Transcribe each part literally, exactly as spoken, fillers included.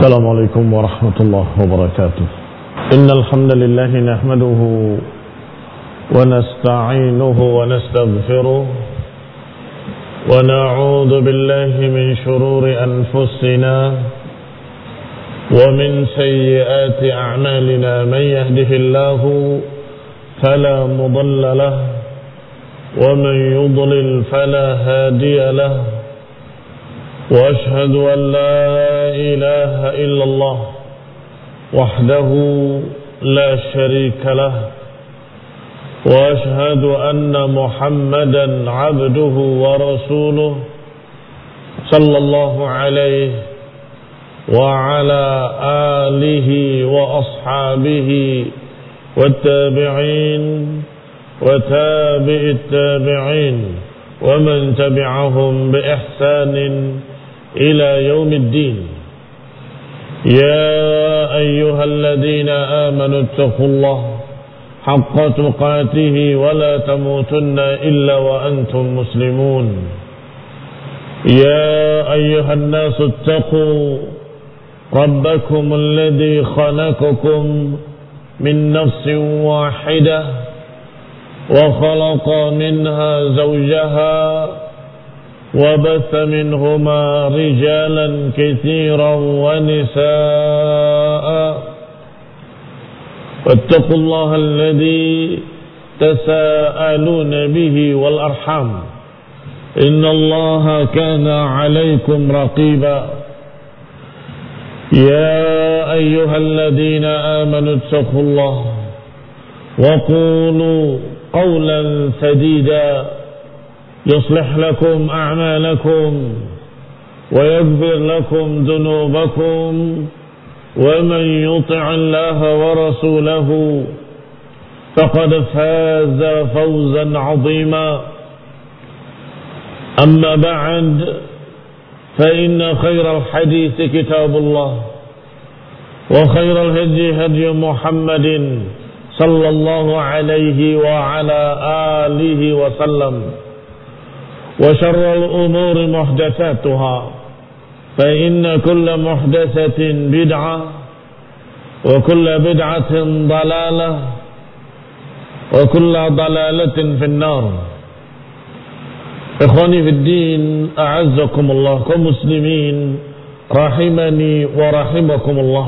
السلام عليكم ورحمة الله وبركاته. إن الحمد لله نحمده ونستعينه ونستغفره ونعوذ بالله من شرور أنفسنا ومن سيئات أعمالنا. من يهده الله فلا مضل له ومن يضلل فلا هادي له. وأشهد أن لا إله إلا الله وحده لا شريك له. وأشهد أن محمدا عبده ورسوله صلى الله عليه وعلى آله وأصحابه والتابعين وتابع التابعين ومن تبعهم بإحسان إلى يوم الدين. يا أيها الذين آمنوا اتقوا الله حق تقاته ولا تموتن إلا وأنتم مسلمون. يا أيها الناس اتقوا ربكم الذي خلقكم من نفس واحدة وخلق منها زوجها وبث منهما رجالا كثيرا ونساء. واتقوا الله الذي تساءلون به والأرحام إن الله كان عليكم رقيبا. يا أيها الذين آمنوا اتقوا الله وقولوا قولا سديدا يصلح لكم أعمالكم ويغفر لكم ذنوبكم ومن يطع الله ورسوله فقد فاز فوزا عظيما. أما بعد فإن خير الحديث كتاب الله وخير الهدي هدي محمد صلى الله عليه وعلى آله وسلم. وشر الأمور محدثاتها فإن كل محدثة بدعة وكل بدعة ضلالة وكل ضلالة في النار. إخواني في الدين أعزكم الله كمسلمين rahimani wa rahimakumullah.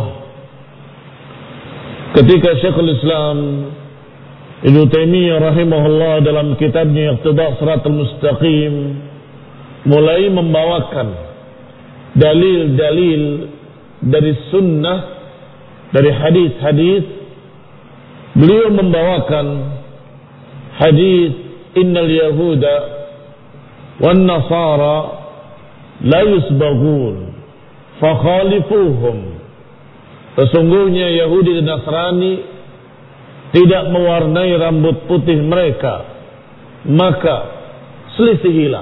Ketika Syekhul Islam Ibnu Taimiyah rahimahullah dalam kitabnya Iqtida' Shiratal Mustaqim mulai membawakan dalil-dalil dari sunnah, dari hadis-hadis, beliau membawakan hadis innal yahuda wan nasara la yusbaghun fakhalifuhum. Sesungguhnya Yahudi dan Nasrani tidak mewarnai rambut putih mereka, maka selisihilah.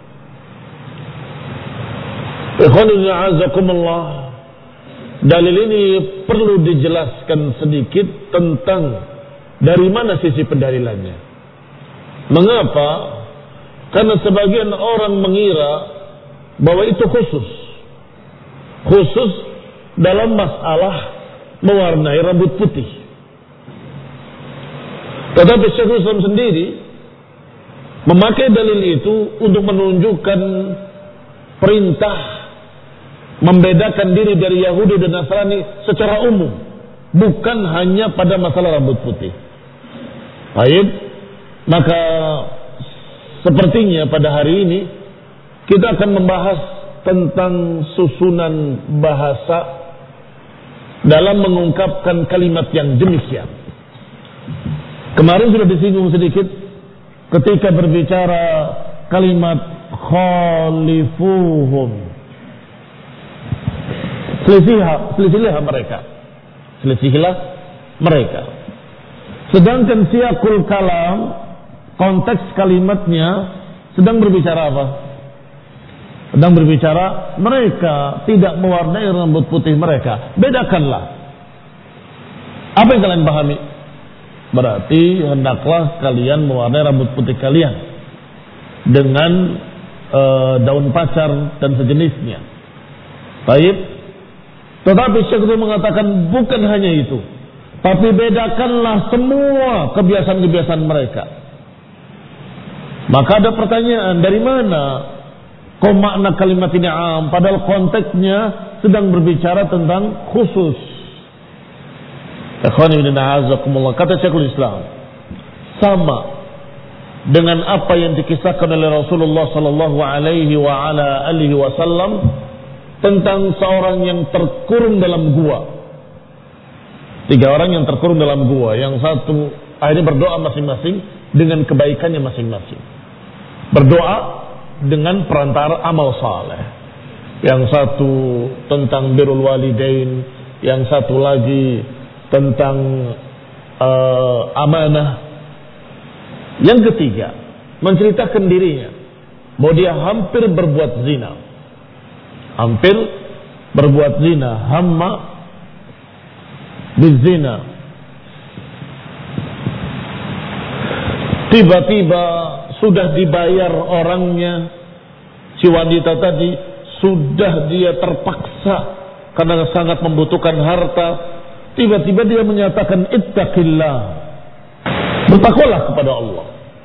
Ikhwanul a'azakumullah, dalil ini perlu dijelaskan sedikit tentang dari mana sisi pendalilannya. Mengapa? Karena sebagian orang mengira bahwa itu khusus khusus dalam masalah mewarnai rambut putih. Tetapi Syekhul Islam sendiri memakai dalil itu untuk menunjukkan perintah membedakan diri dari Yahudi dan Nasrani secara umum, bukan hanya pada masalah rambut putih. Baik, maka sepertinya pada hari ini kita akan membahas tentang susunan bahasa dalam mengungkapkan kalimat yang demikian. Kemarin sudah disinggung sedikit ketika berbicara kalimat khalifuhum. Selisihilah, selisihilah mereka. Selisihilah mereka. Sedangkan siyaqul kalam, konteks kalimatnya sedang berbicara apa? Sedang berbicara mereka tidak mewarnai rambut putih mereka. Bedakanlah. Apa yang kalian pahami? Berarti hendaklah kalian mewarnai rambut putih kalian dengan e, daun pacar dan sejenisnya. Baik. Tetapi Syekh itu mengatakan bukan hanya itu, tapi bedakanlah semua kebiasaan-kebiasaan mereka. Maka ada pertanyaan, dari mana kok makna kalimat ini am, padahal konteksnya sedang berbicara tentang khusus. Ikhwani bin a'azakumullah, kata Syekhul Islam, sama dengan apa yang dikisahkan oleh Rasulullah sallallahu alaihi wa ala alihi wasallam tentang seorang yang terkurung dalam gua. Tiga orang yang terkurung dalam gua, yang satu akhirnya berdoa masing-masing dengan kebaikannya masing-masing. Berdoa dengan perantara amal saleh. Yang satu tentang birrul walidain, yang satu lagi tentang uh, amanah. Yang ketiga, menceritakan dirinya bahwa dia hampir berbuat zina. Hampir berbuat zina, hamma bizina. Tiba-tiba sudah dibayar orangnya, si wanita tadi sudah dia terpaksa karena sangat membutuhkan harta. Tiba-tiba dia menyatakan ittaqillah, bertakwalah kepada Allah.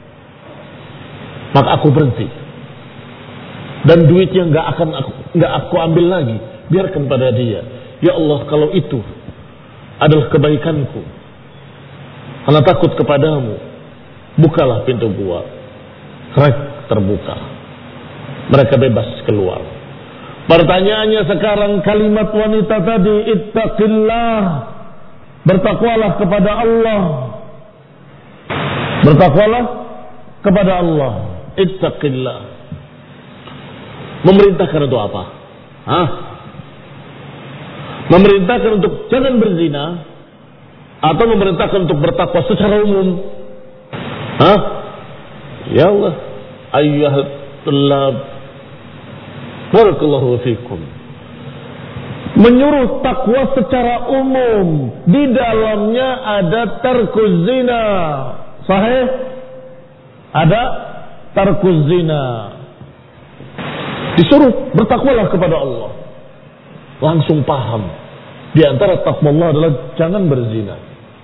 Maka aku berhenti, dan duitnya nggak akan aku, nggak aku ambil lagi, biarkan pada dia. Ya Allah, kalau itu adalah kebaikanku, karena takut kepadamu, bukalah pintu gua. Krek, terbuka. Mereka bebas keluar. Pertanyaannya sekarang, kalimat wanita tadi, ittaqillah, bertakwalah kepada Allah. Bertakwalah kepada Allah. Ittaqillah. Memerintahkan untuk apa? Hah? Memerintahkan untuk jangan berzina, atau memerintahkan untuk bertakwa secara umum? Hah? Ya Allah, ayyuhal tullab, barakallahu fikum. Menyuruh takwa secara umum, di dalamnya ada tarkuz zina. Sahih? Ada tarkuz zina. Disuruh bertakwalah kepada Allah. Langsung paham. Di antara takwa Allah adalah jangan berzina.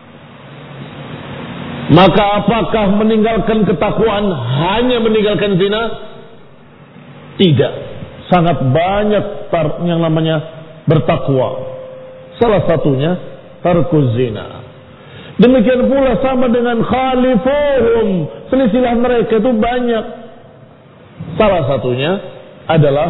Maka apakah meninggalkan ketakwaan hanya meninggalkan zina? Tidak. Sangat banyak tar yang namanya bertakwa. Salah satunya tarkuz zina. Demikian pula sama dengan khalifuhum, selisilah mereka itu banyak. Salah satunya adalah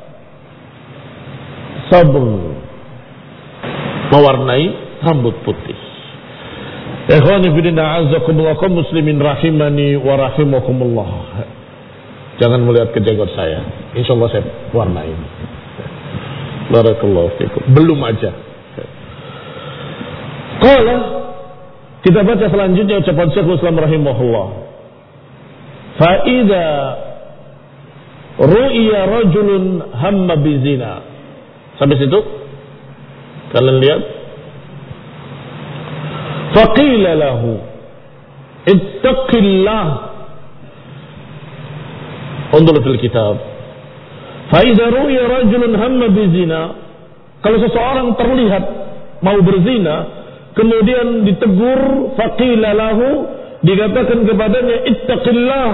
sabr, mewarnai rambut putih. Ikhwani fillah, a'azzakumullah, kaum muslimin rahimani wa rahimakumullah. Jangan melihat ke jenggot saya, insyaallah saya warnai. Barakallahu fikum. Belum aja. Qala, kita baca selanjutnya ucapan Syekhul Islam rahimahullah. Fa idza ru'ya rajulun hamma bizina. Sampai situ? Kalian lihat? Faqila lahu ittaqillah. Undur fil kitab. Fa idza ru'ya rajulun hamma bizina. Kalau seseorang terlihat mau berzina, kemudian ditegur, faqila lahu, dikatakan kepadanya ittaqillah,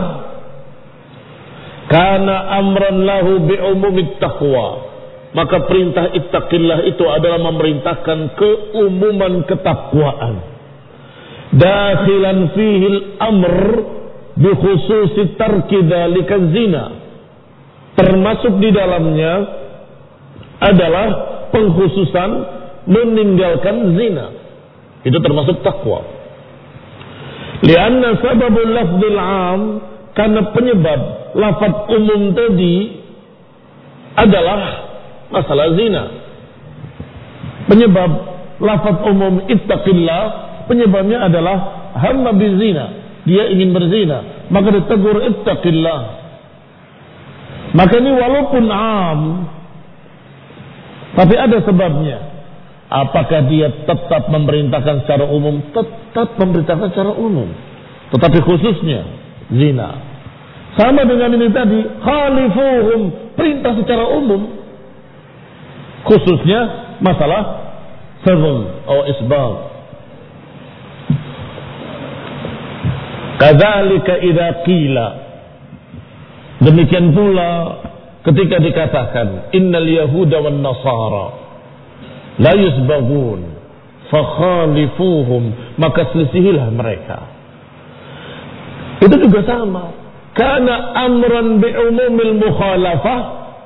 kana amran lahu bi'umumit taqwa. Maka perintah ittaqillah itu adalah memerintahkan keumuman ketakwaan. Dakhilan fihi al-amr bi khususi tarki dzalika zina. Termasuk di dalamnya adalah pengkhususan meninggalkan zina. Itu termasuk takwa. Lianna sababul lafzil 'am, karena penyebab lafaz umum tadi adalah masalah zina. Penyebab lafaz umum ittaqillah, penyebabnya adalah hamma bizina, dia ingin berzina, maka ditegur ittaqillah. Maka ini walaupun 'am, tapi ada sebabnya. Apakah dia tetap memerintahkan secara umum? Tetap memerintahkan secara umum, tetapi khususnya zina. Sama dengan ini tadi, khalifuhum, perintah secara umum, khususnya masalah sabr atau isbagh. Kadzalika idza qila, demikian pula ketika dikatakan innal yahuda wan nasara la yusbaghun fakhalifuhum, maka selisihilah mereka. Itu juga sama. Kana amran bi umumil mukhalafah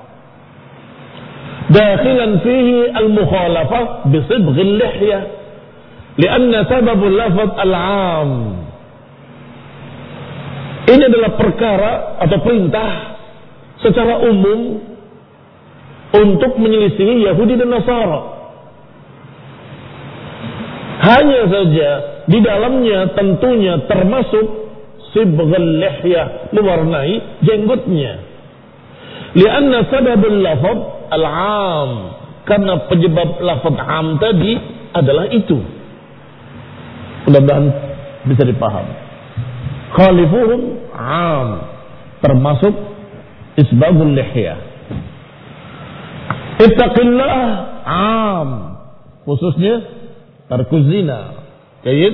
dakhilan fihi al mukhalafah bi sibghil lihyah lianna sababul lafaz al 'am. Ini adalah perkara atau perintah secara umum untuk menyelisihi Yahudi dan Nasara. Hanya saja di dalamnya tentunya termasuk sibghal lihyah, mewarnai jenggotnya. Lianna sababul lafaz al-'am, karena penyebab lafaz 'am tadi adalah itu. Mudah-mudahan bisa dipahami. Khalifuhum 'am, termasuk isbagul lihyah. Ittaqillah 'am, khususnya tarkuz zina. Baik.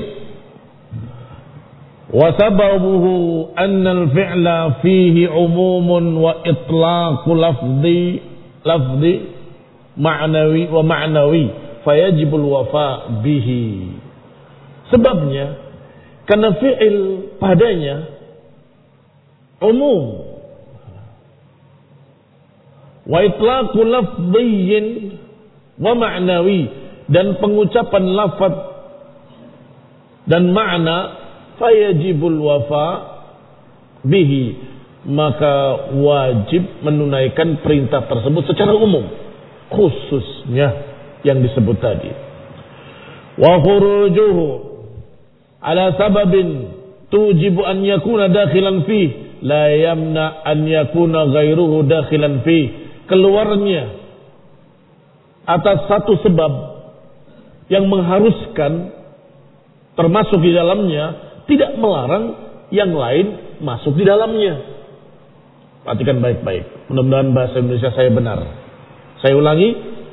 Wa sababuhu anna al-fi'la fihi 'umumun wa itlaqu lafzi lafzi ma'nawi wa ma'nawi fayajibul wafa bihi. Sebabnya karena fi'il padanya umum, wa itlaqu lafdhiyin wa ma'nawi, dan pengucapan lafaz dan makna, fayajibul wafa bihi, maka wajib menunaikan perintah tersebut secara umum, khususnya yang disebut tadi. Wa khurujuhu ala sababin tujibu an yakuna dakhilan fih la yamna an yakuna ghairuhu dakhilan fih. Keluarnya atas satu sebab yang mengharuskan termasuk di dalamnya tidak melarang yang lain masuk di dalamnya. Perhatikan baik-baik. Mudah-mudahan bahasa Indonesia saya benar. Saya ulangi.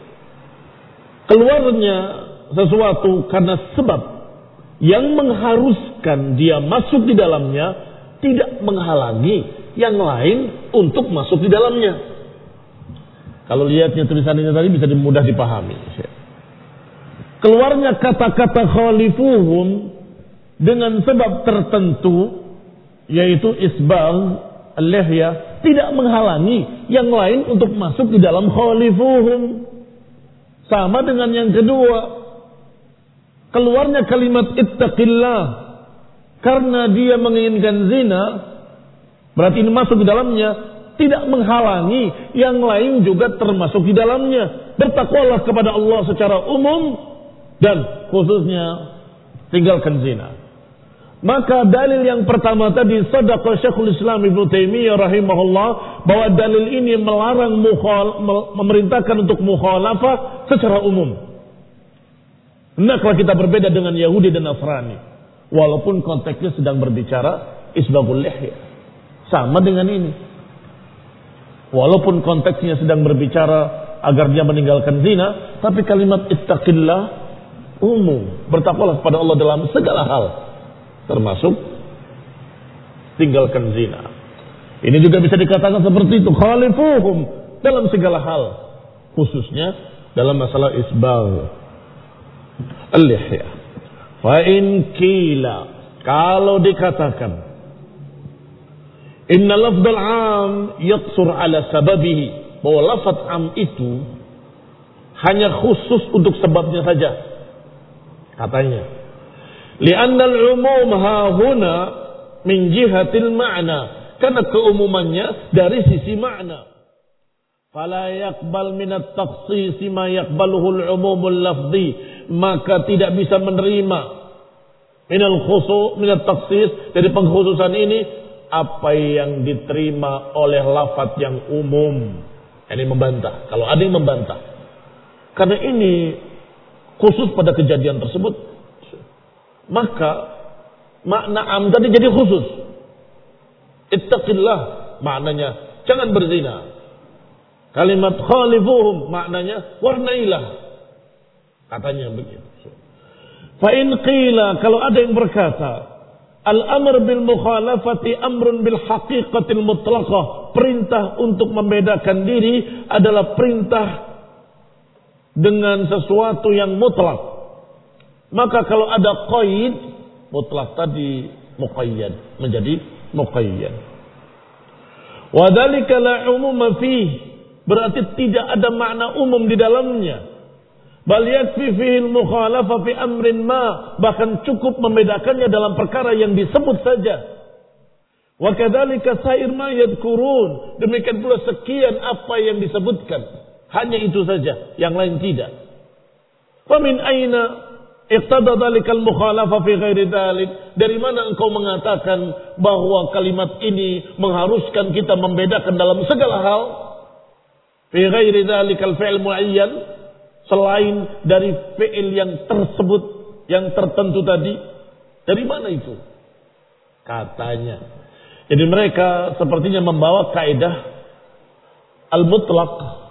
Keluarnya sesuatu karena sebab yang mengharuskan dia masuk di dalamnya tidak menghalangi yang lain untuk masuk di dalamnya. Kalau lihatnya tulisannya tadi bisa mudah dipahami. Keluarnya kata-kata khalifuhum dengan sebab tertentu, yaitu isbagh al-lihyah, tidak menghalangi yang lain untuk masuk di dalam khalifuhum. Sama dengan yang kedua, keluarnya kalimat ittaqillah karena dia menginginkan zina, berarti ini masuk di dalamnya, tidak menghalangi yang lain juga termasuk di dalamnya. Bertakwalah kepada Allah secara umum dan khususnya tinggalkan zina. Maka dalil yang pertama tadi, sadaqa Syekhul Islam Ibnu Taimiyah rahimahullah, bahwa dalil ini melarang mukhal, memerintahkan untuk mukhalafah secara umum. Hendaklah kita berbeda dengan Yahudi dan Nasrani, walaupun konteksnya sedang berbicara isbagul lihyah. Sama dengan ini, walaupun konteksnya sedang berbicara agar dia meninggalkan zina, tapi kalimat ittaqillah umum, bertakwalah kepada Allah dalam segala hal, termasuk tinggalkan zina. Ini juga bisa dikatakan seperti itu, khalifuhum dalam segala hal, khususnya dalam masalah isbagh al-lihyah. Fa in qila, kalau dikatakan inna lafdal am yaqsur ala sababihi, bahwa lafaz am itu hanya khusus untuk sebabnya saja, katanya li'anna al-umum ha huna min jihatil ma'na, karena keumumannya dari sisi makna. Fala yaqbal min at-takhsis ma yaqbaluhu al-umumul lafzi, maka tidak bisa menerima minal khusus minat takhsis, dari pengkhususan ini apa yang diterima oleh lafaz yang umum. Ini membantah, kalau ada yang membantah, karena ini khusus pada kejadian tersebut, maka makna am tadi jadi khusus. Ittaqillah maknanya jangan berzina. Kalimat khalifuhum maknanya warnailah Katanya begitu. Fa in qila, kalau ada yang berkata, al-amr bil mukhalafati amrun bil haqiqatil mutlaqah. Perintah untuk membedakan diri adalah perintah dengan sesuatu yang mutlak. Maka kalau ada qaid, mutlak tadi muqayyad, menjadi muqayyad. Wa dzalika la umuma fihi, berarti tidak ada makna umum di dalamnya. Bal yakfi fihi al-mukhalafah fi amrin ma, bahkan cukup membedakannya dalam perkara yang disebut saja. Wa kadzalika sair ma yadhkurun, demikian pula sekian apa yang disebutkan, hanya itu saja, yang lain tidak. Fa min aina iqtada dzalikal mukhalafah fi ghairi dzalik, dari mana engkau mengatakan bahwa kalimat ini mengharuskan kita membedakan dalam segala hal? Fi ghairi dzalikal fi'l muayyan, selain dari fi'il yang tersebut, yang tertentu tadi. Dari mana itu? Katanya. Jadi mereka sepertinya membawa kaidah al-mutlaq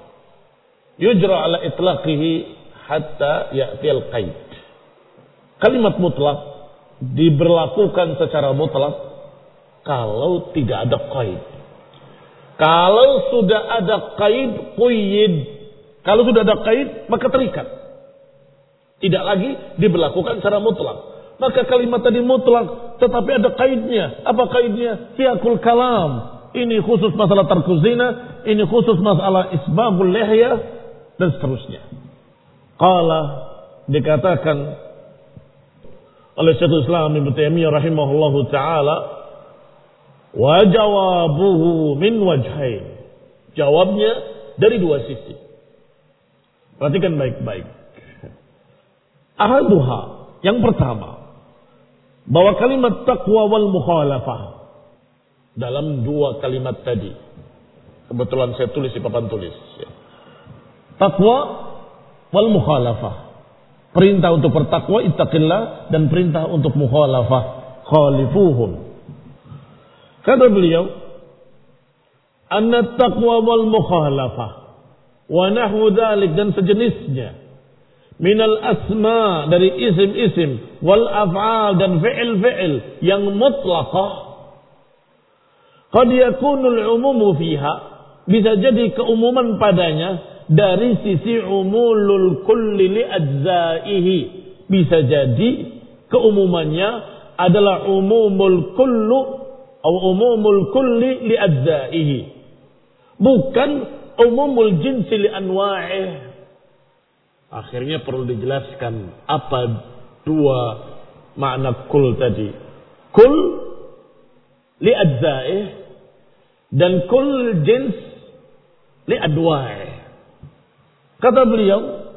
yujra ala itlaqihi hatta ya'ti al-qaid. Kalimat mutlak diberlakukan secara mutlak kalau tidak ada qaid. Kalau sudah ada qaid, quyid. Kalau sudah ada qaid, maka terikat. Tidak lagi diberlakukan secara mutlak. Maka kalimat tadi mutlak, tetapi ada qaidnya. Apa qaidnya? Siyaqul kalam. Ini khusus masalah tarku zina, ini khusus masalah isbabul lihya, dan seterusnya. Qala, dikatakan oleh Syekhul Islam Ibnu Taimiyah rahimahullahu taala, wa jawabuhu min wajhain. Jawabnya dari dua sisi. Perhatikan baik-baik. Ahaduha, yang pertama, bahwa kalimat taqwa wal mukhalafah dalam dua kalimat tadi, kebetulan saya tulis di papan tulis, taqwa wal mukhalafah, perintah untuk bertakwa ittaqillah, dan perintah untuk mukhalafah khalifuhum. Kata beliau, anna taqwa wal mukhalafah wa nahwu dzalik, dan sejenisnya, minal asma, dari isim-isim, wal af'al, dan fi'il-fi'il yang mutlaqah, qad yakunul umumu fiha, bisa jadi keumuman padanya dari sisi umulul kulli li ajzaihi, bisa jadi keumumannya adalah umumul kullu atau umumul kulli li ajzaihi, bukan umumul jinsi li anwa'ih. Akhirnya perlu dijelaskan apa dua makna kul tadi. Kul li ajza'ih dan kul jins li adwa'ih. Kata beliau,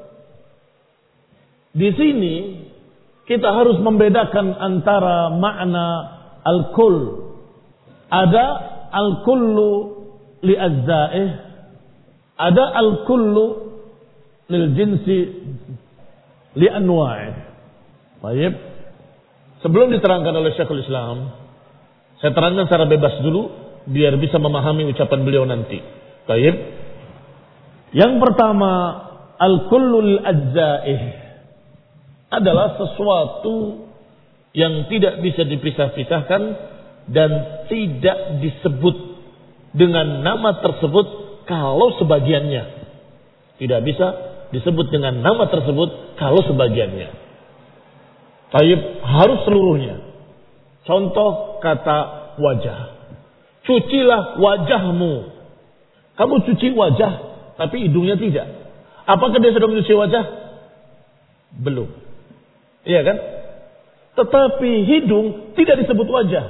di sini kita harus membedakan antara makna al-kul. Ada al-kullu li ajza'ih, ada al-kullu lil jinsi li anwa'i. Baik. Sebelum diterangkan oleh Syekhul Islam, saya terangkan secara bebas dulu biar bisa memahami ucapan beliau nanti. Baik. Yang pertama, al-kullu lil ajza'ih adalah sesuatu yang tidak bisa dipisah-pisahkan dan tidak disebut dengan nama tersebut kalau sebagiannya. Tidak bisa disebut dengan nama tersebut kalau sebagiannya. Taib, harus seluruhnya. Contoh kata wajah. Cucilah wajahmu. Kamu cuci wajah, tapi hidungnya tidak. Apakah dia sudah mencuci wajah? Belum. Iya kan? Tetapi hidung tidak disebut wajah.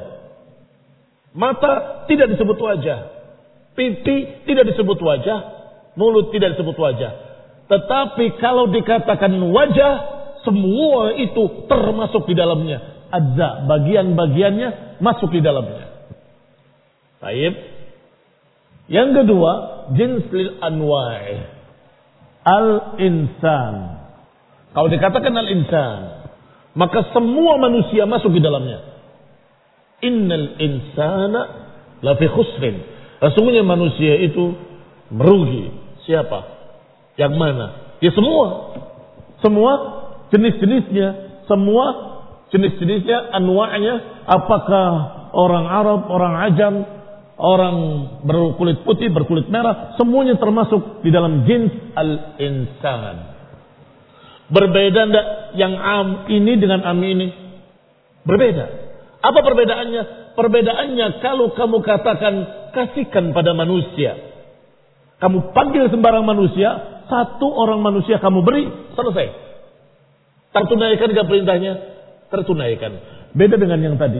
Mata tidak disebut wajah. Pipi tidak disebut wajah. Mulut tidak disebut wajah. Tetapi kalau dikatakan wajah, semua itu termasuk di dalamnya. Ajza, bagian-bagiannya masuk di dalamnya. Baik. Yang kedua, jins lil anwa'i. Al-insan. Kalau dikatakan al-insan, maka semua manusia masuk di dalamnya. Innal insana lafi khusrin. Sesungguhnya manusia itu merugi. Siapa? Yang mana? Ya semua. Semua jenis-jenisnya, semua jenis-jenisnya, anwa'nya, apakah orang Arab, orang Ajam, orang berkulit putih, berkulit merah, semuanya termasuk di dalam jins al-insan. Berbeda enggak yang am ini dengan am ini? Berbeda. Apa perbedaannya? Perbedaannya kalau kamu katakan kasihkan pada manusia, kamu panggil sembarang manusia, satu orang manusia kamu beri, selesai. Tertunaikan gak perintahnya? Tertunaikan. Beda dengan yang tadi.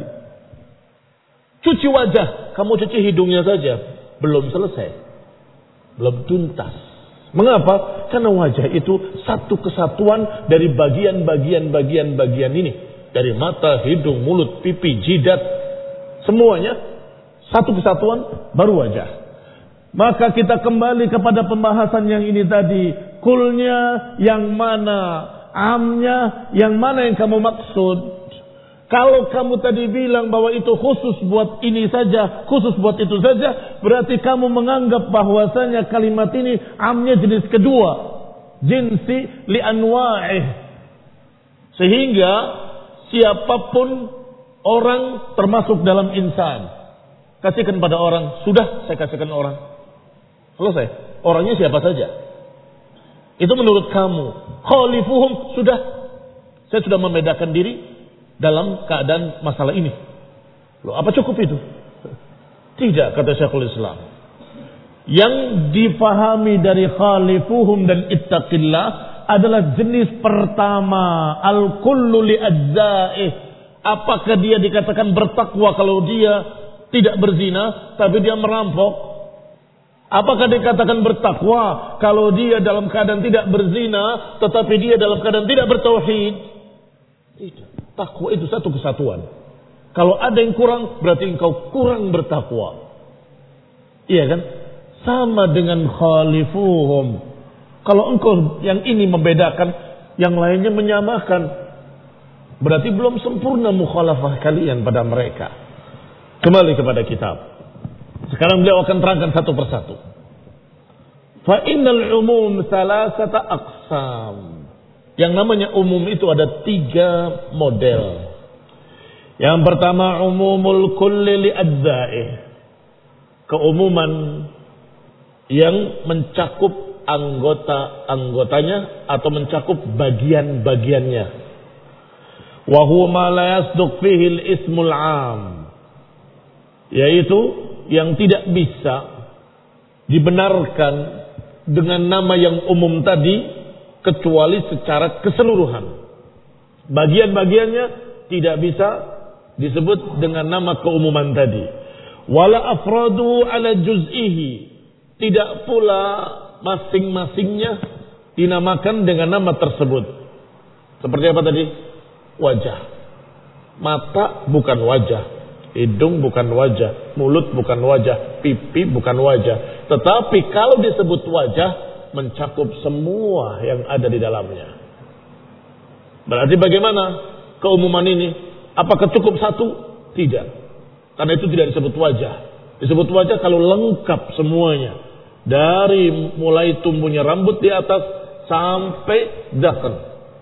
Cuci wajah, kamu cuci hidungnya saja, belum selesai, belum tuntas. Mengapa? Karena wajah itu satu kesatuan dari bagian-bagian-bagian-bagian ini. Dari mata, hidung, mulut, pipi, jidat, semuanya satu kesatuan baru wajah. Maka kita kembali kepada pembahasan yang ini tadi. Kulnya yang mana? Amnya yang mana yang kamu maksud? Kalau kamu tadi bilang bahwa itu khusus buat ini saja, khusus buat itu saja, berarti kamu menganggap bahwasanya kalimat ini amnya jenis kedua, jinsi li anwa'ih. Sehingga siapapun orang termasuk dalam insan. Kasihkan pada orang, sudah saya kasihkan orang. Selesai. Orangnya siapa saja. Itu menurut kamu. Khalifuhum, sudah. Saya sudah membedakan diri dalam keadaan masalah ini. Loh, apa cukup itu? Tidak, kata Syekhul Islam. Yang difahami dari khalifuhum dan ittaqillah adalah jenis pertama, al-kullu li ajza'ih. Apakah dia dikatakan bertakwa kalau dia tidak berzina tapi dia merampok? Apakah dikatakan bertakwa kalau dia dalam keadaan tidak berzina tetapi dia dalam keadaan tidak bertauhid? Tidak. Takwa itu satu kesatuan. Kalau ada yang kurang, berarti engkau kurang bertakwa. Iya kan? Sama dengan khalifuhum. Kalau engkau yang ini membedakan, yang lainnya menyamakan, berarti belum sempurna mukhalafah kalian pada mereka. Kembali kepada kitab. Sekarang beliau akan terangkan satu persatu. Fa innal umum salasata aqsam. Yang namanya umum itu ada tiga model. Yang pertama umumul kulli li ajza'ih. Keumuman yang mencakup anggota-anggotanya atau mencakup bagian-bagiannya. Wa huwa ma la yasduq fihi al-ismul 'am. Yaitu yang tidak bisa dibenarkan dengan nama yang umum tadi kecuali secara keseluruhan. Bagian-bagiannya tidak bisa disebut dengan nama keumuman tadi. Wala afradu ala juz'ihi. Tidak pula masing-masingnya dinamakan dengan nama tersebut. Seperti apa tadi? Wajah. Mata bukan wajah. Hidung bukan wajah. Mulut bukan wajah. Pipi bukan wajah. Tetapi kalau disebut wajah, mencakup semua yang ada di dalamnya. Berarti bagaimana keumuman ini? Apakah cukup satu? Tidak. Karena itu tidak disebut wajah. Disebut wajah kalau lengkap semuanya. Dari mulai tumbuhnya rambut di atas sampai dahan.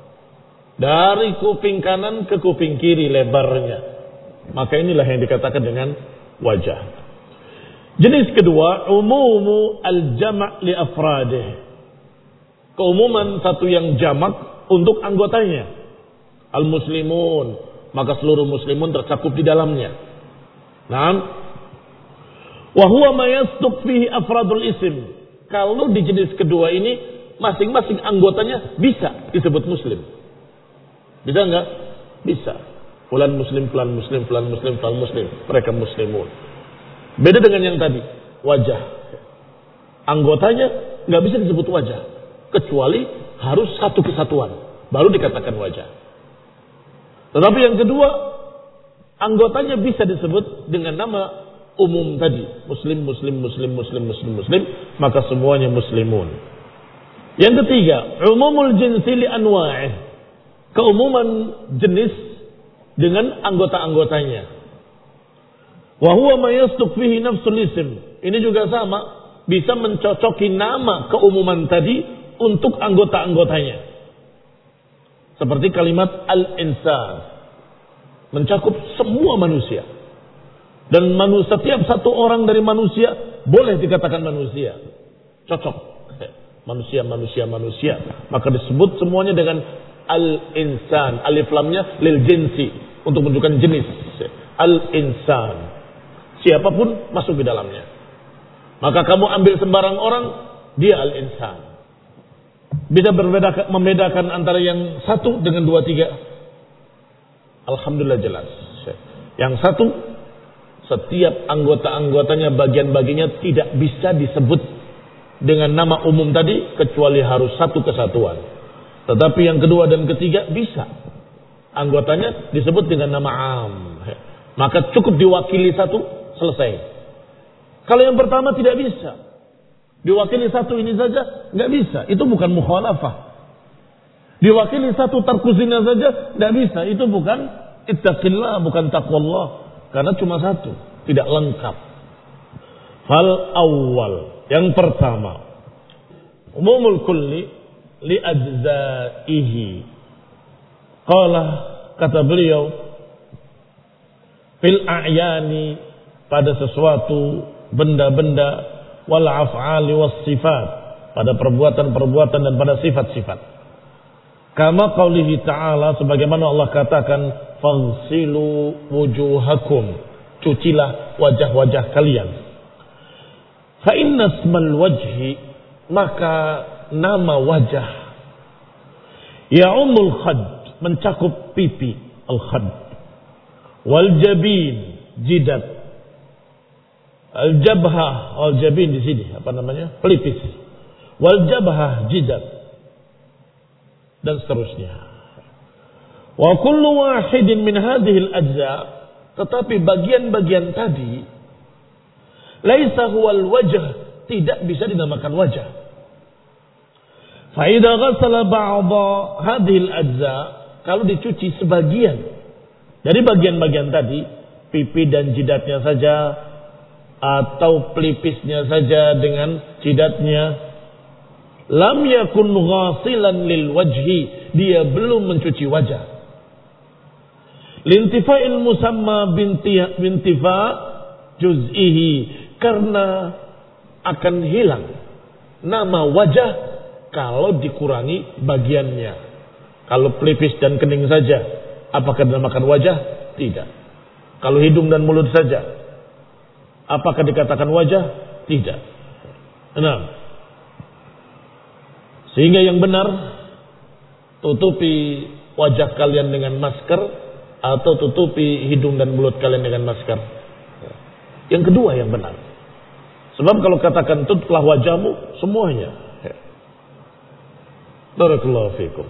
Dari kuping kanan ke kuping kiri lebarnya. Maka inilah yang dikatakan dengan wajah. Jenis kedua, umumu al-jama' li afradih. Keumuman satu yang jamak untuk anggotanya. Al-muslimun, maka seluruh muslimun tercakup di dalamnya. Naam. Wa huwa ma yasduq fihi afradul ism. Kalau di jenis kedua ini masing-masing anggotanya bisa disebut muslim. Bisa enggak? Bisa. Fulan muslim, fulan muslim, fulan muslim, fulan muslim. Mereka muslimun. Beda dengan yang tadi, wajah. Anggotanya enggak bisa disebut wajah kecuali harus satu kesatuan, baru dikatakan wajah. Tetapi yang kedua, anggotanya bisa disebut dengan nama umum tadi, muslim, muslim, muslim, muslim, muslim, muslim, maka semuanya muslimun. Yang ketiga, umumul jinsi li anwa'ih. Keumuman jenis dengan anggota-anggotanya. Wa huwa ma yasduq fihi nafsul ism. Ini juga sama, bisa mencocoki nama keumuman tadi untuk anggota-anggotanya. Seperti kalimat al-insan, mencakup semua manusia. Dan manusia, setiap satu orang dari manusia boleh dikatakan manusia. Cocok. Manusia, manusia, manusia. Maka disebut semuanya dengan al-insan. Alif lamnya lil jinsi, untuk menunjukkan jenis. Al-insan. Siapapun masuk di dalamnya. Maka kamu ambil sembarang orang, dia al-insan. Bisa berbeda, membedakan antara yang satu dengan dua tiga. Alhamdulillah jelas. Yang satu, setiap anggota-anggotanya, bagian-bagiannya tidak bisa disebut dengan nama umum tadi, kecuali harus satu kesatuan. Tetapi yang kedua dan ketiga bisa. Anggotanya disebut dengan nama am. Maka cukup diwakili satu, selesai. Kalau yang pertama tidak bisa. Diwakili satu ini saja, nggak bisa. Itu bukan mukhalafah. Diwakili satu tarkuzina saja, nggak bisa. Itu bukan ittaqillah, bukan taqwallah. Karena cuma satu, tidak lengkap. Fal awal, yang pertama, umumul kulli li ajzaihi. Qala, kata beliau, fil a'yani, pada sesuatu benda-benda, wal af'ali was sifat, pada perbuatan-perbuatan dan pada sifat-sifat. Kama qaulihi ta'ala, sebagaimana Allah katakan, faghsilu wujuhakum, cucilah wajah-wajah kalian. Fa inna ismal wajhi, maka nama wajah, ya'umul khad, mencakup pipi, al khad, wal jabin, jidat, al jabhah, al jabin di sini apa namanya, pelipis, wal jabhah, jidat, dan seterusnya. Wa kullu wahidin min hadhihi al-ajza, tetapi bagian-bagian tadi laisa huwal wajh, tidak bisa dinamakan wajah. Fa idza ghassala ba'dha hadhihi al-ajza, kalau dicuci sebagian dari bagian-bagian tadi, pipi dan jidatnya saja atau pelipisnya saja dengan jidatnya, lam yakun ghasilan lil wajhi, dia belum mencuci wajah. Lintifa'il musamma bintifa juz'ihi, karena akan hilang nama wajah kalau dikurangi bagiannya. Kalau pelipis dan kening saja, apakah dinamakan wajah? Tidak. Kalau hidung dan mulut saja, apakah dikatakan wajah? Tidak. Nah, sehingga yang benar, tutupi wajah kalian dengan masker, atau tutupi hidung dan mulut kalian dengan masker. Yang kedua yang benar. Sebab kalau katakan tutuplah wajahmu, semuanya. Barakallahu fikum.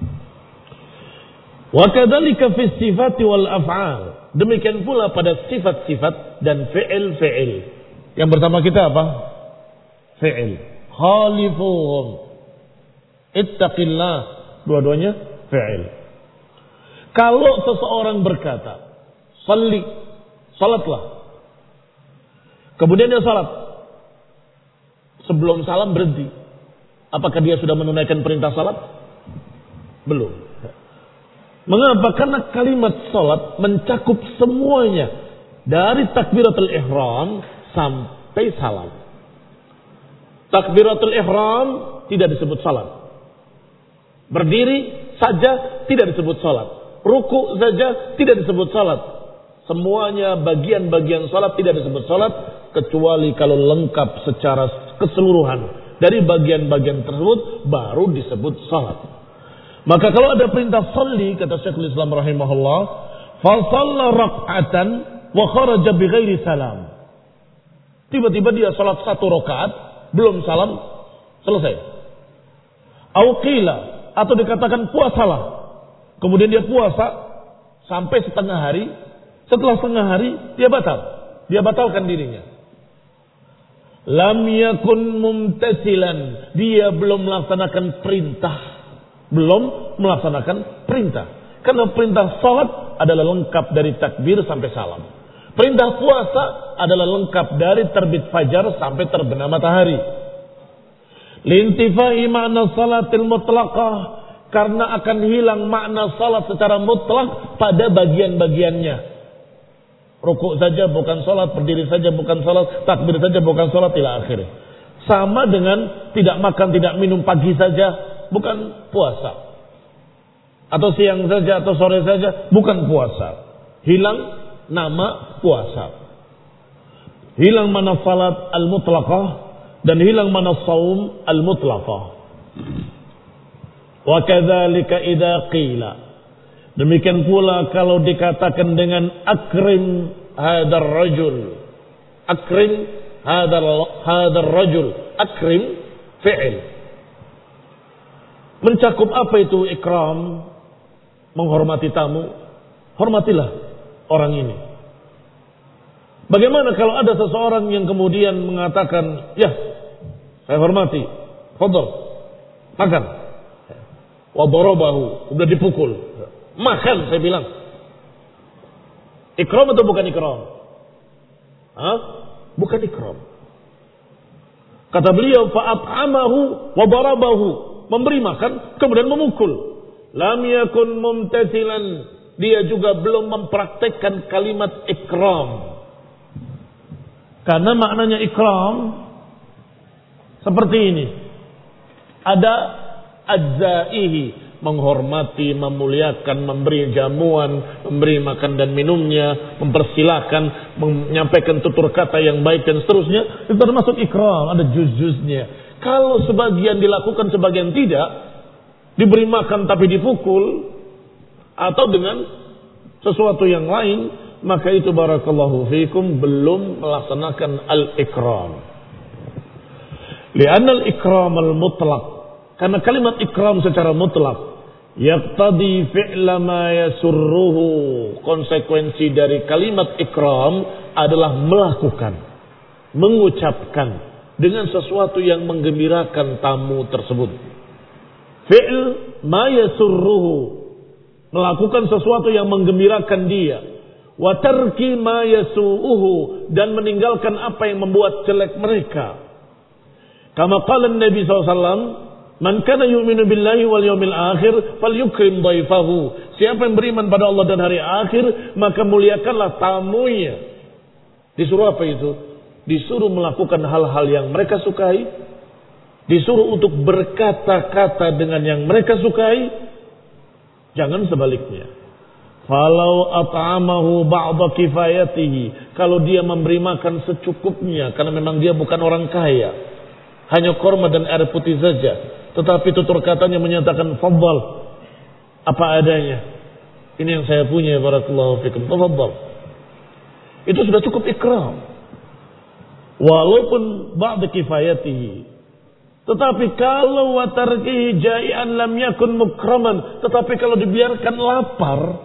Wa kadzalika fi sifati wal af'al. Demikian pula pada sifat-sifat dan fi'il-fi'il. Yang pertama kita apa? Fi'il. Khalifuhum. Ittaqillah. Dua-duanya fi'il. Kalau seseorang berkata, salli, salatlah. Kemudian dia salat. Sebelum salam berhenti. Apakah dia sudah menunaikan perintah salat? Belum. Mengapa? Karena kalimat salat mencakup semuanya. Dari takbiratul ihram sampai salam. Takbiratul ihram tidak disebut salat. Berdiri saja tidak disebut salat. Ruku saja tidak disebut salat. Semuanya bagian-bagian salat tidak disebut salat, kecuali kalau lengkap secara keseluruhan dari bagian-bagian tersebut baru disebut salat. Maka kalau ada perintah salli, kata Syekhul Islam rahimahullah, fa shalla rak'atan wa kharaja bighairi salam. Tiba-tiba dia salat satu rakaat, belum salam, selesai. Au qila, atau dikatakan puasalah. Kemudian dia puasa sampai setengah hari. Setelah setengah hari dia batal. Dia batalkan dirinya. Lam yakun mumtasilan, dia belum melaksanakan perintah. Belum melaksanakan perintah. Karena perintah salat adalah lengkap dari takbir sampai salam. Perintah puasa adalah lengkap dari terbit fajar sampai terbenam matahari. Lintifai makna salatil mutlaqah, Karena akan hilang makna salat secara mutlak pada bagian-bagiannya. Rukuk saja bukan salat, berdiri saja bukan salat, takbir saja bukan salat, ila akhirnya. Sama dengan tidak makan, tidak minum pagi saja bukan puasa. Atau siang saja atau sore saja bukan puasa. Hilang nama puasa. Hilang mana salat al-mutlaqah dan hilang mana saum al-mutlaqah. Wa kadzalika idza qila. Demikian pula kalau dikatakan dengan akrim hadar rajul. Akrim hadar hadar rajul. Akrim fi'il. Mencakup apa itu ikram? Menghormati tamu. Hormatilah orang ini. Bagaimana kalau ada seseorang yang kemudian mengatakan, ya, saya hormati, fadhal, makan. Wa darabahu, sudah dipukul. Makan, saya bilang. Ikram atau bukan ikram? Hah? Bukan ikram. Kata beliau, fa'at'amahu wa darabahu, memberi makan kemudian memukul. Lam yakun mumtathilan, dia juga belum mempraktekkan kalimat ikram. Karena maknanya ikram seperti ini. Ada ajzaihi, menghormati, memuliakan, memberi jamuan, memberi makan dan minumnya, mempersilahkan, menyampaikan tutur kata yang baik dan seterusnya. Itu termasuk ikram, ada juz-juznya. Kalau sebagian dilakukan, sebagian tidak, diberi makan tapi dipukul, atau dengan sesuatu yang lain, maka itu barakallahu fiikum belum melaksanakan al-ikram. Li'anna al-ikram al-mutlaq, karena kalimat ikram secara mutlak yaqtadi fi'la ma yasurruhu, konsekuensi dari kalimat ikram adalah melakukan, mengucapkan dengan sesuatu yang menggembirakan tamu tersebut. Fi'l ma yasurruhu, melakukan sesuatu yang menggembirakan dia. Wa tarki ma yasu'uhu, dan meninggalkan apa yang membuat jelek mereka. Kama qala Nabi sallallahu alaihi wasallam, man kana yu'minu billahi wal yawmil akhir falyukrim dhaifahu. Siapa yang beriman pada Allah dan hari akhir, maka muliakanlah tamunya. Disuruh apa itu? Disuruh melakukan hal-hal yang mereka sukai, disuruh untuk berkata-kata dengan yang mereka sukai, jangan sebaliknya. Falau at'amahu ba'da kifayatihi, kalau dia memberi makan secukupnya, karena memang dia bukan orang kaya, hanya korma dan air putih saja, tetapi tutur katanya menyatakan fadhal, apa adanya, ini yang saya punya, barakallahu fikum, tafadhal, itu sudah cukup ikram, walaupun ba'da kifayatihi. Tetapi kalau watarkihi jai'an lam yakun mukraman, tetapi kalau dibiarkan lapar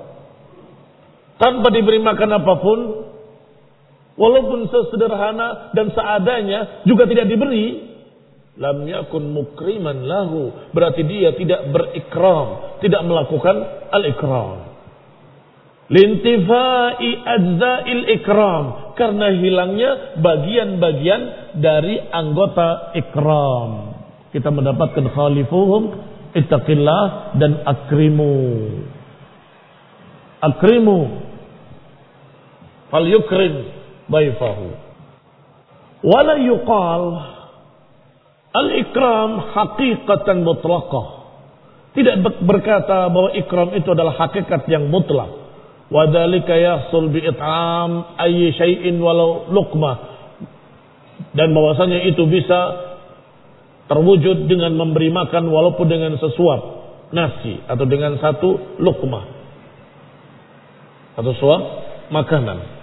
tanpa diberi makan apapun, walaupun sesederhana dan seadanya juga tidak diberi, lam yakun mukriman lahu, berarti dia tidak berikram, tidak melakukan al-ikram. Lintifai ajza'il ikram, karena hilangnya bagian-bagian dari anggota ikram. Kita mendapatkan khalifuhum ittaqillah dan akrimu. Akrimu fal yukrim dhaifahu. Wala yuqal al-ikram haqiqatan mutlaqah. Tidak berkata bahwa ikram itu adalah hakikat yang mutlak. Wa dzalika yahsul bi it'am ayyi syai'in walau luqmah. Dan bahwasanya itu bisa terwujud dengan memberi makan walaupun dengan sesuap nasi atau dengan satu luqmah atau suap makanan.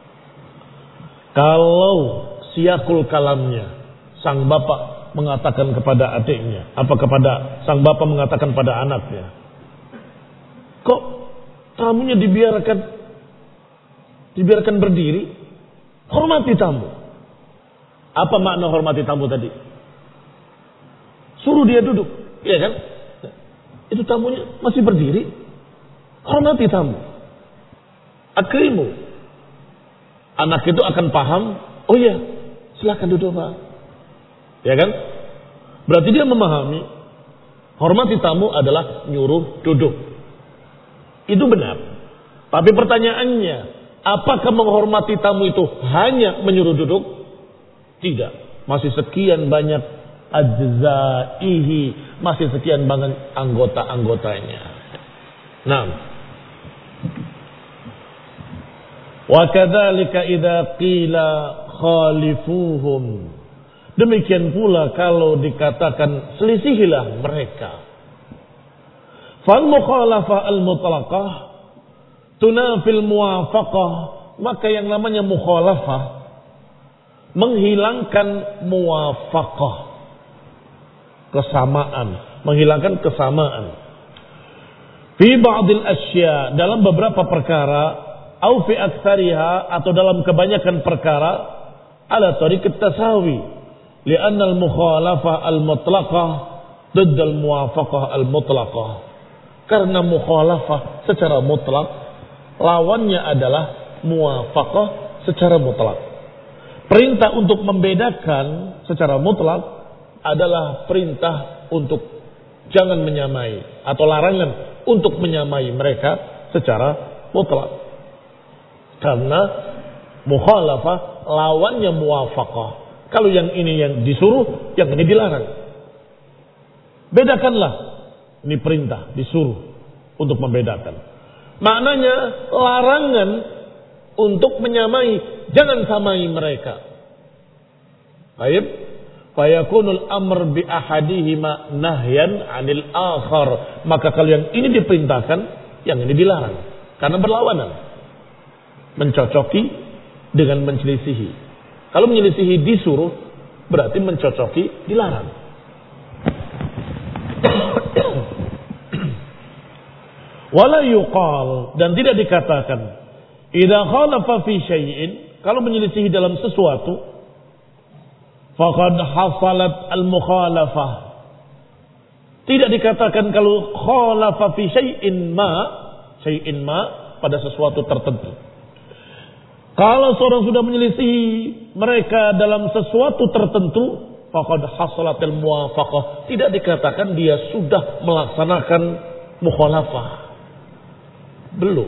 Kalau siyakul kalamnya, sang bapak mengatakan kepada adiknya, apa kepada sang bapak mengatakan pada anaknya, kok tamunya dibiarkan dibiarkan berdiri? Hormati tamu. Apa makna hormati tamu tadi? Suruh dia duduk, iya kan? Itu tamunya masih berdiri, hormati tamu. Akrimu. Anak itu akan paham, oh iya, silakan duduk Pak. Ya kan? Berarti dia memahami Hormati tamu adalah nyuruh duduk. Itu benar. Tapi pertanyaannya, apakah menghormati tamu itu hanya menyuruh duduk? Tidak. Masih sekian banyak ajzaihi, masih sekian banyak anggota-anggotanya. Nah, wa kadzalika idza qila khalifuhum. Demikian pula kalau dikatakan selisihilah mereka. Fal mukhalafah al mutlaqah tunafil muwafaqah, maka yang namanya mukhalafah menghilangkan muwafaqah, kesamaan, menghilangkan kesamaan. Fi ba'dil asya, dalam beberapa perkara, au fi aktsariha, atau dalam kebanyakan perkara, ala tariqat tasawi. Li'anna al-mukhalafah al-mutlaqah ضد al-muwafaqah al-mutlaqah. Karena mukhalafah secara mutlak lawannya adalah muwafaqah secara mutlak. Perintah untuk membedakan secara mutlak adalah perintah untuk jangan menyamai, atau larangan untuk menyamai mereka secara mutlak. Karena mukhalafah lawannya muwafaqah. Kalau yang ini yang disuruh, yang ini dilarang. Bedakanlah. Ini perintah, disuruh untuk membedakan. Maknanya larangan untuk menyamai, jangan samai mereka. Baik, fayakunul amr bi ahadihima nahyan 'anil akhar. Maka kalau yang ini diperintahkan, yang ini dilarang. Karena berlawanan. Mencocoki dengan mencelisihi. Kalau menyelisihi disuruh, berarti mencocoki dilarang. Wala yuqal, dan tidak dikatakan idza khalafa fi syai'in, kalau menyelisihi dalam sesuatu, faqad hasalat al-mukhalafah. Tidak dikatakan kalau khalafa fi syai'in ma, syai'in ma pada sesuatu tertentu. Kalau seorang sudah menyelisihi mereka dalam sesuatu tertentu, faqad hasalatil muwafaqah. Tidak dikatakan dia sudah melaksanakan mukhalafah. Belum.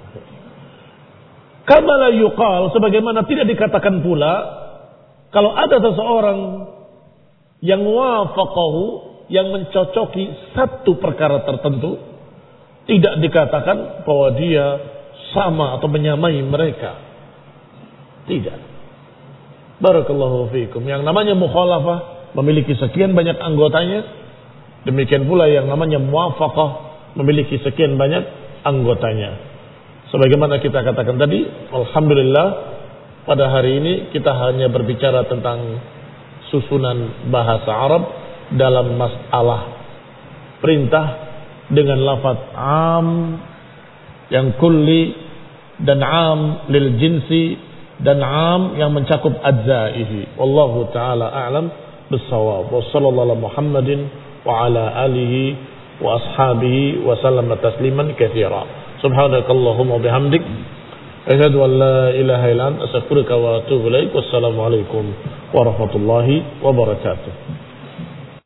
Kama la yuqal, sebagaimana tidak dikatakan pula kalau ada seseorang yang wafaqahu, yang mencocoki satu perkara tertentu, tidak dikatakan bahwa dia sama atau menyamai mereka. Tidak. Barakallahu fiikum. Yang namanya mukhalafah memiliki sekian banyak anggotanya. Demikian pula yang namanya muwafaqah memiliki sekian banyak anggotanya. Sebagaimana kita katakan tadi, alhamdulillah pada hari ini kita hanya berbicara tentang susunan bahasa Arab dalam masalah perintah dengan lafaz am yang kulli dan am lil jinsi dan am yang mencakup ajzaihi. Wallahu taala a'lam bissawab. Wa sallallahu ala Muhammadin wa ala alihi wa ashabihi wa sallama tasliman katsira. Subhanakallahumma bihamdik asyhadu an la ilaha illa anta astaghfiruka wa atubu ilaik. Wassalamu alaikum warahmatullahi wabarakatuh.